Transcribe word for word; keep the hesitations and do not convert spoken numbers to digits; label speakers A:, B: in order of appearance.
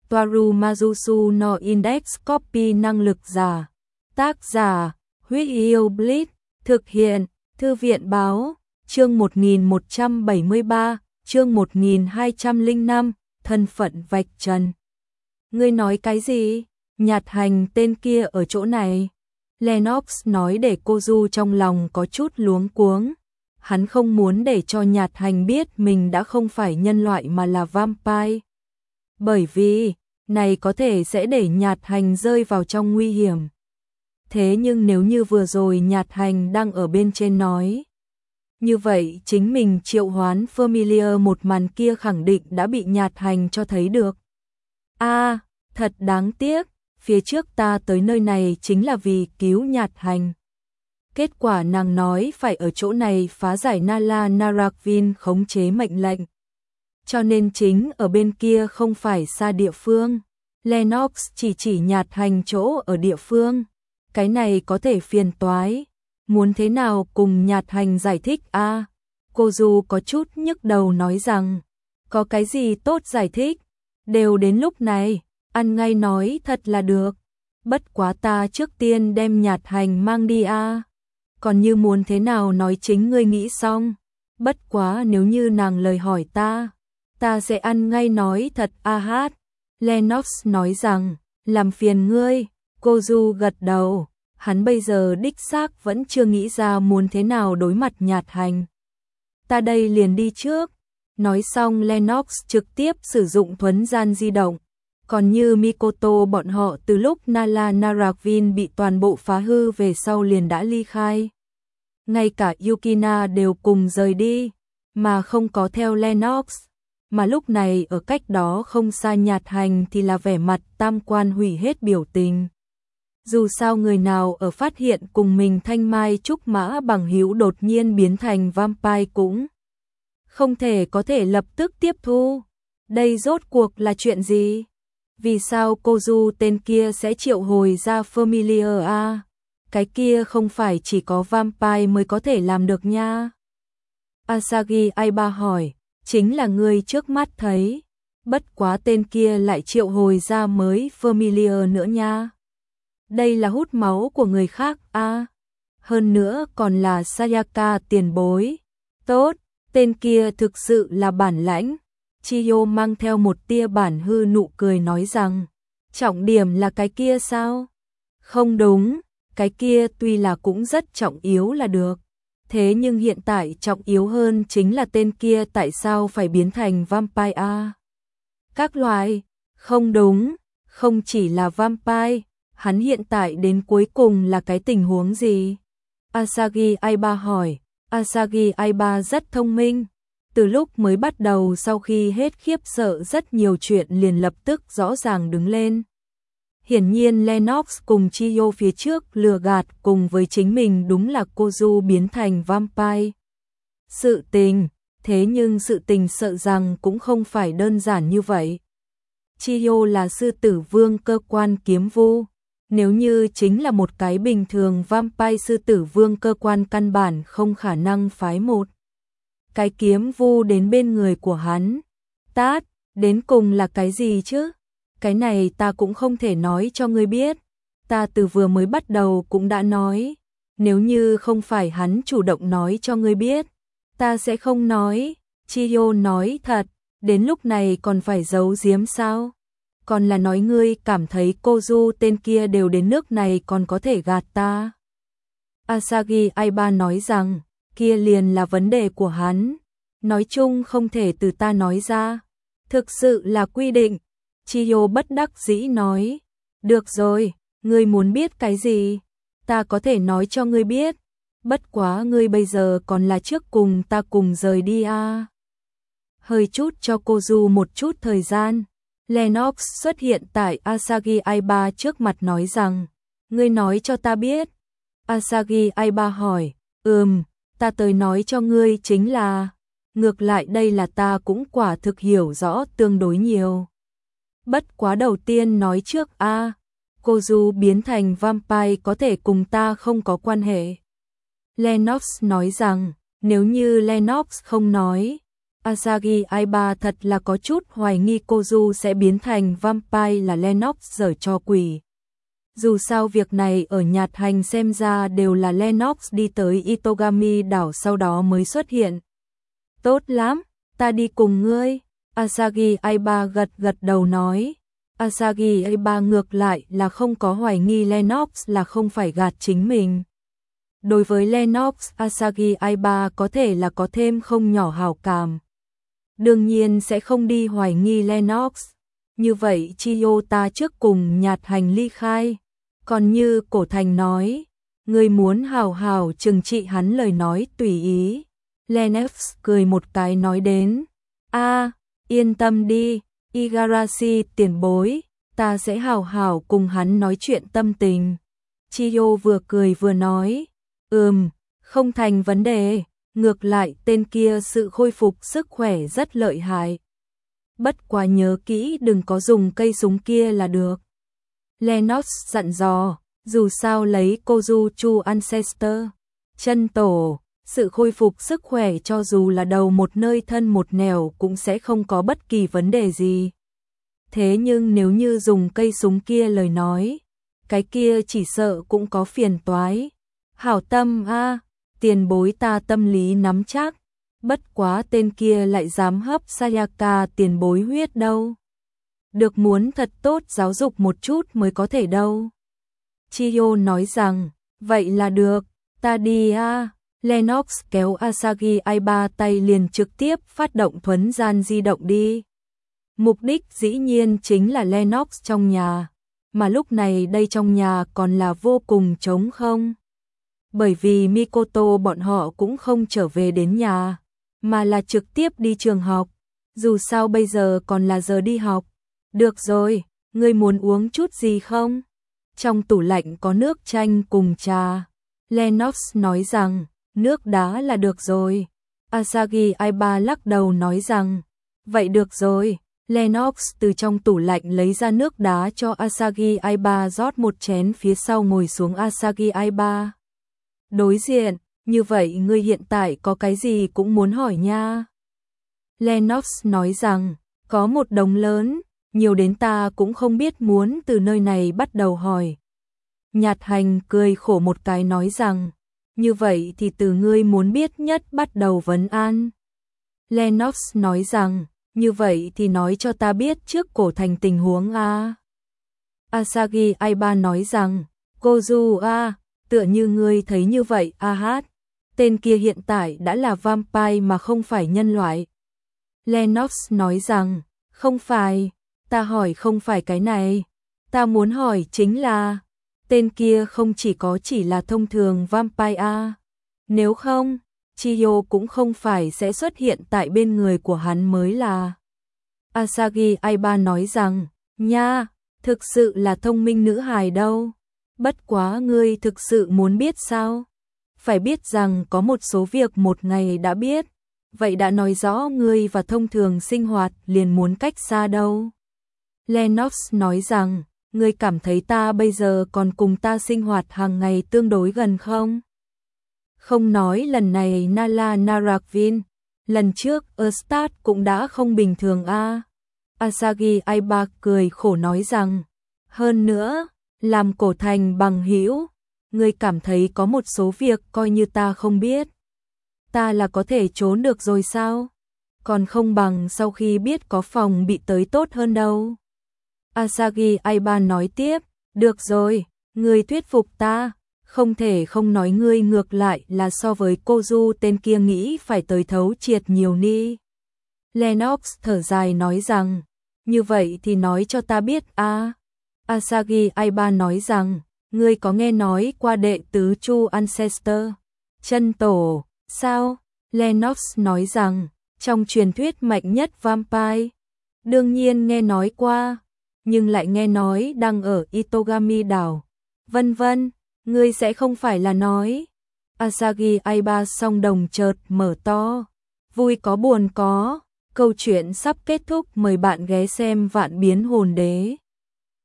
A: Toaru Majusu no Index Copy năng lực giả. Tác giả, Huyết Yêu Blitz, thực hiện, Thư viện báo, chương một nghìn một trăm bảy mươi ba, chương một nghìn hai trăm lẻ năm, thân phận vạch trần. Ngươi nói cái gì? Nhạt Hành tên kia ở chỗ này. Lennox nói để Kozu trong lòng có chút luống cuống. Hắn không muốn để cho Nhạt Hành biết mình đã không phải nhân loại mà là vampire. Bởi vì, này có thể sẽ để Nhạt Hành rơi vào trong nguy hiểm. Thế nhưng nếu như vừa rồi Nhạt Hành đang ở bên trên nói, như vậy chính mình triệu hoán Familiar một màn kia khẳng định đã bị Nhạt Hành cho thấy được. A, à, thật đáng tiếc, phía trước ta tới nơi này chính là vì cứu Nhạt Hành. Kết quả nàng nói phải ở chỗ này phá giải Nala Narakvin khống chế mệnh lệnh. Cho nên chính ở bên kia không phải xa địa phương. Lennox chỉ chỉ Nhạt Hành chỗ ở địa phương. Cái này có thể phiền toái. Muốn thế nào cùng Nhạt Hành giải thích a? À, Kozu có chút nhức đầu nói rằng, có cái gì tốt giải thích, đều đến lúc này, ăn ngay nói thật là được. Bất quá ta trước tiên đem Nhạt Hành mang đi a. À. Còn như muốn thế nào nói chính ngươi nghĩ xong. Bất quá nếu như nàng lời hỏi ta, ta sẽ ăn ngay nói thật a hát. Lennox nói rằng, làm phiền ngươi. Kozu gật đầu. Hắn bây giờ đích xác vẫn chưa nghĩ ra muốn thế nào đối mặt Nhạt Hành. Ta đây liền đi trước. Nói xong Lennox trực tiếp sử dụng thuấn gian di động. Còn như Mikoto bọn họ từ lúc Nala Narakvin bị toàn bộ phá hư về sau liền đã ly khai. Ngay cả Yukina đều cùng rời đi, mà không có theo Lennox. Mà lúc này ở cách đó không xa Nhạt Hành thì là vẻ mặt tam quan hủy hết biểu tình. Dù sao người nào ở phát hiện cùng mình thanh mai trúc mã bằng hữu đột nhiên biến thành vampire cũng không thể có thể lập tức tiếp thu. Đây rốt cuộc là chuyện gì? Vì sao Kozu tên kia sẽ triệu hồi ra Familiar a? À? Cái kia không phải chỉ có vampire mới có thể làm được nha. Asagi Aiba hỏi, chính là người trước mắt thấy. Bất quá tên kia lại triệu hồi ra mới Familiar nữa nha. Đây là hút máu của người khác a. À, hơn nữa còn là Sayaka tiền bối. Tốt, tên kia thực sự là bản lãnh. Chiyo mang theo một tia bản hư nụ cười nói rằng, trọng điểm là cái kia sao? Không đúng, cái kia tuy là cũng rất trọng yếu là được. Thế nhưng hiện tại trọng yếu hơn chính là tên kia tại sao phải biến thành vampire a? À, các loại, không đúng, không chỉ là vampire. Hắn hiện tại đến cuối cùng là cái tình huống gì? Asagi Aiba hỏi. Asagi Aiba rất thông minh. Từ lúc mới bắt đầu sau khi hết khiếp sợ rất nhiều chuyện liền lập tức rõ ràng đứng lên. Hiển nhiên Lennox cùng Chiyo phía trước lừa gạt cùng với chính mình đúng là Kozu biến thành vampire. Sự tình, thế nhưng sự tình sợ rằng cũng không phải đơn giản như vậy. Chiyo là sư tử vương cơ quan kiếm vu. Nếu như chính là một cái bình thường vampire sư tử vương cơ quan căn bản không khả năng phái một cái kiếm vu đến bên người của hắn. Tát, đến cùng là cái gì chứ? Cái này ta cũng không thể nói cho ngươi biết. Ta từ vừa mới bắt đầu cũng đã nói. Nếu như không phải hắn chủ động nói cho ngươi biết, ta sẽ không nói. Chiyo nói thật, đến lúc này còn phải giấu giếm sao? Còn là nói ngươi cảm thấy Kozu tên kia đều đến nước này còn có thể gạt ta. Asagi Aiba nói rằng, kia liền là vấn đề của hắn. Nói chung không thể từ ta nói ra. Thực sự là quy định. Chiyo bất đắc dĩ nói. Được rồi, ngươi muốn biết cái gì? Ta có thể nói cho ngươi biết. Bất quá ngươi bây giờ còn là trước cùng ta cùng rời đi a. À. Hơi chút cho Kozu một chút thời gian. Lennox xuất hiện tại Asagi Aiba trước mặt nói rằng, ngươi nói cho ta biết. Asagi Aiba hỏi, ừm, ta tới nói cho ngươi chính là, ngược lại đây là ta cũng quả thực hiểu rõ tương đối nhiều. Bất quá đầu tiên nói trước a, à, Kozu biến thành vampire có thể cùng ta không có quan hệ. Lennox nói rằng, nếu như Lennox không nói, Asagi Aiba thật là có chút hoài nghi Kozu sẽ biến thành vampire là Lennox giở trò quỷ. Dù sao việc này ở nhạt hành xem ra đều là Lennox đi tới Itogami đảo sau đó mới xuất hiện. Tốt lắm, ta đi cùng ngươi. Asagi Aiba gật gật đầu nói. Asagi Aiba ngược lại là không có hoài nghi Lennox là không phải gạt chính mình. Đối với Lennox, Asagi Aiba có thể là có thêm không nhỏ hảo cảm. Đương nhiên sẽ không đi hoài nghi Lennox. Như vậy Chiyo ta trước cùng nhạt hành ly khai. Còn như Cổ Thành nói, người muốn hào hào trừng trị hắn lời nói tùy ý. Lennox cười một cái nói đến. A, yên tâm đi, Igarashi tiền bối, ta sẽ hào hào cùng hắn nói chuyện tâm tình. Chiyo vừa cười vừa nói. Ừm, không thành vấn đề, ngược lại tên kia sự khôi phục sức khỏe rất lợi hại. Bất quá nhớ kỹ đừng có dùng cây súng kia là được. Lennox dặn dò, dù sao lấy Kozu Chu Ancestor, chân tổ, sự khôi phục sức khỏe cho dù là đầu một nơi thân một nẻo cũng sẽ không có bất kỳ vấn đề gì. Thế nhưng nếu như dùng cây súng kia lời nói, cái kia chỉ sợ cũng có phiền toái. Hảo tâm a, tiền bối ta tâm lý nắm chắc, bất quá tên kia lại dám hấp Sayaka tiền bối huyết đâu. Được muốn thật tốt giáo dục một chút mới có thể đâu. Chiyo nói rằng, vậy là được, ta đi a. Lennox kéo Asagi Aiba tay liền trực tiếp phát động thuấn gian di động đi. Mục đích dĩ nhiên chính là Lennox trong nhà, mà lúc này đây trong nhà còn là vô cùng trống không. Bởi vì Mikoto bọn họ cũng không trở về đến nhà, mà là trực tiếp đi trường học. Dù sao bây giờ còn là giờ đi học. Được rồi, ngươi muốn uống chút gì không? Trong tủ lạnh có nước chanh cùng trà. Lennox nói rằng, nước đá là được rồi. Asagi Aiba lắc đầu nói rằng, vậy được rồi. Lennox từ trong tủ lạnh lấy ra nước đá cho Asagi Aiba rót một chén phía sau ngồi xuống Asagi Aiba. Đối diện, như vậy ngươi hiện tại có cái gì cũng muốn hỏi nha. Lennox nói rằng, có một đống lớn, nhiều đến ta cũng không biết muốn từ nơi này bắt đầu hỏi. Nhạt hành cười khổ một cái nói rằng, như vậy thì từ ngươi muốn biết nhất bắt đầu vấn an. Lennox nói rằng, như vậy thì nói cho ta biết trước Cổ Thành tình huống a. Asagi Aiba nói rằng, Kozu a, tựa như ngươi thấy như vậy a hát. Tên kia hiện tại đã là vampire mà không phải nhân loại. Lennox nói rằng, không phải, ta hỏi không phải cái này. Ta muốn hỏi chính là, tên kia không chỉ có chỉ là thông thường vampire a. Nếu không, Chiyo cũng không phải sẽ xuất hiện tại bên người của hắn mới là. Asagi Aiba nói rằng, nha, thực sự là thông minh nữ hài đâu. Bất quá ngươi thực sự muốn biết sao? Phải biết rằng có một số việc một ngày đã biết, vậy đã nói rõ ngươi và thông thường sinh hoạt liền muốn cách xa đâu. Lennox nói rằng, ngươi cảm thấy ta bây giờ còn cùng ta sinh hoạt hàng ngày tương đối gần không? Không nói lần này Nala Narakvin, lần trước Erstat cũng đã không bình thường a. Asagi Aiba cười khổ nói rằng, hơn nữa, làm Cổ Thành bằng hữu, ngươi cảm thấy có một số việc coi như ta không biết. Ta là có thể trốn được rồi sao? Còn không bằng sau khi biết có phòng bị tới tốt hơn đâu. Asagi Aiba nói tiếp, được rồi, ngươi thuyết phục ta, không thể không nói ngươi ngược lại là so với Kozu tên kia nghĩ phải tới thấu triệt nhiều ni. Lennox thở dài nói rằng, như vậy thì nói cho ta biết a. Asagi Aiba nói rằng, ngươi có nghe nói qua đệ tứ Chu Ancestor, chân tổ, sao? Lennox nói rằng, trong truyền thuyết mạnh nhất vampire, đương nhiên nghe nói qua, nhưng lại nghe nói đang ở Itogami đảo, vân vân, ngươi sẽ không phải là nói. Asagi Aiba song đồng chợt mở to, vui có buồn có, câu chuyện sắp kết thúc, mời bạn ghé xem Vạn Biến Hồn Đế.